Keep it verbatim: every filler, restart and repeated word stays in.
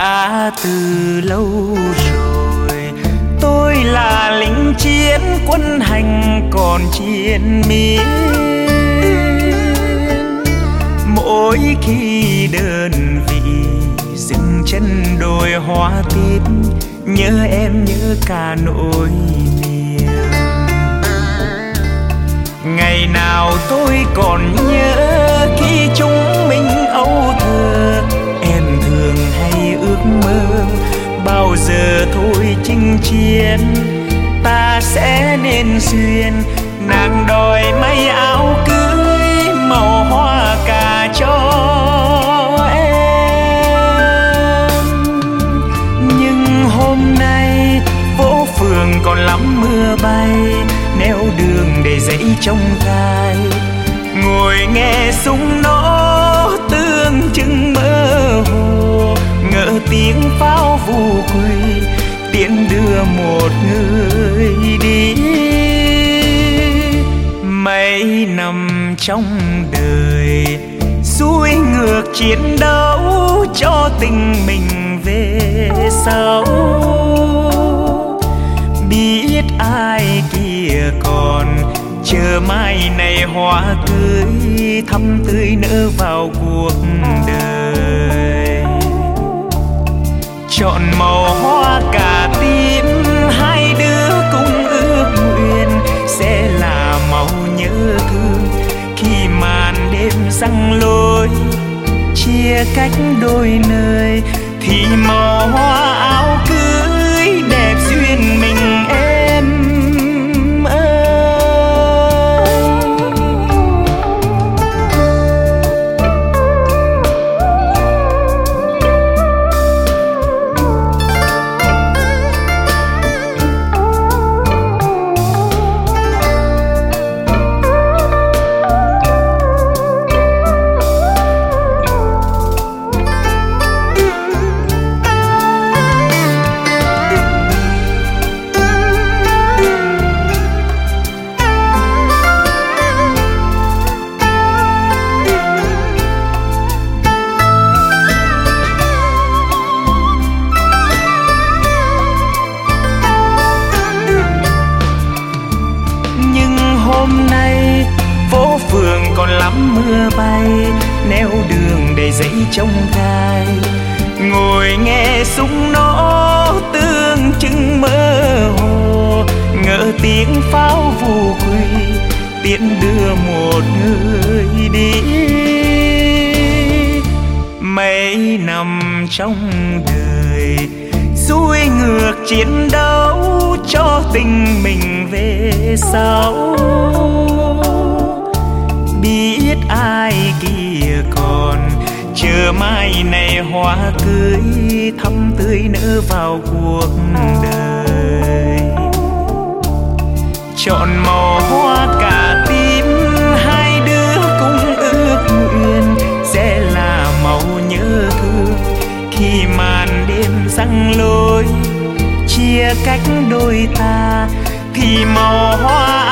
đã từ lâu rồi. Tôi là lính chiến quân hành còn chiến miên. Mỗi khi đơn vị dừng chân đồi hoa tiết, nhớ em nhớ cả nỗi niềm. Ngày nào tôi còn nhớ khi chúng mình âu thơ, em thường hay ước mơ bao giờ thôi chinh chiến ta sẽ nên duyên. Nàng đòi may áo cưới màu hoa cà cho em, nhưng hôm nay phố phường còn lắm mưa bay, nẻo đường đầy dãy trong gai. Ngồi nghe súng nổ tương chừng mơ hồ, ngỡ tiếng pháo vù quỳ tiễn đưa một người đi. Mấy năm trong đời xuôi ngược chiến đấu cho tình mình về sau, biết ai kia còn chờ mai này hoa cưới thắm tươi nở vào cuộc đời. Chọn màu hoa cà tím hai đứa cùng ước nguyện sẽ là màu nhớ thương khi màn đêm răng lối chia cách đôi nơi, thì màu hoa áo cưới đẹp duyên mình em ơi. Còn lắm mưa bay, nẻo đường đầy dãy trong gai. Ngồi nghe súng nổ tương chừng mơ hồ, ngỡ tiếng pháo vù quỳ tiễn đưa một người đi. Mấy năm trong đời xuôi ngược chiến đấu cho tình mình về sau, biết ai kia còn chờ mai này hoa cưới thắm tươi nở vào cuộc đời. Chọn màu hoa cà tím hai đứa cùng ước nguyện sẽ là màu nhớ thương khi màn đêm răng lối chia cách đôi ta, thì màu hoa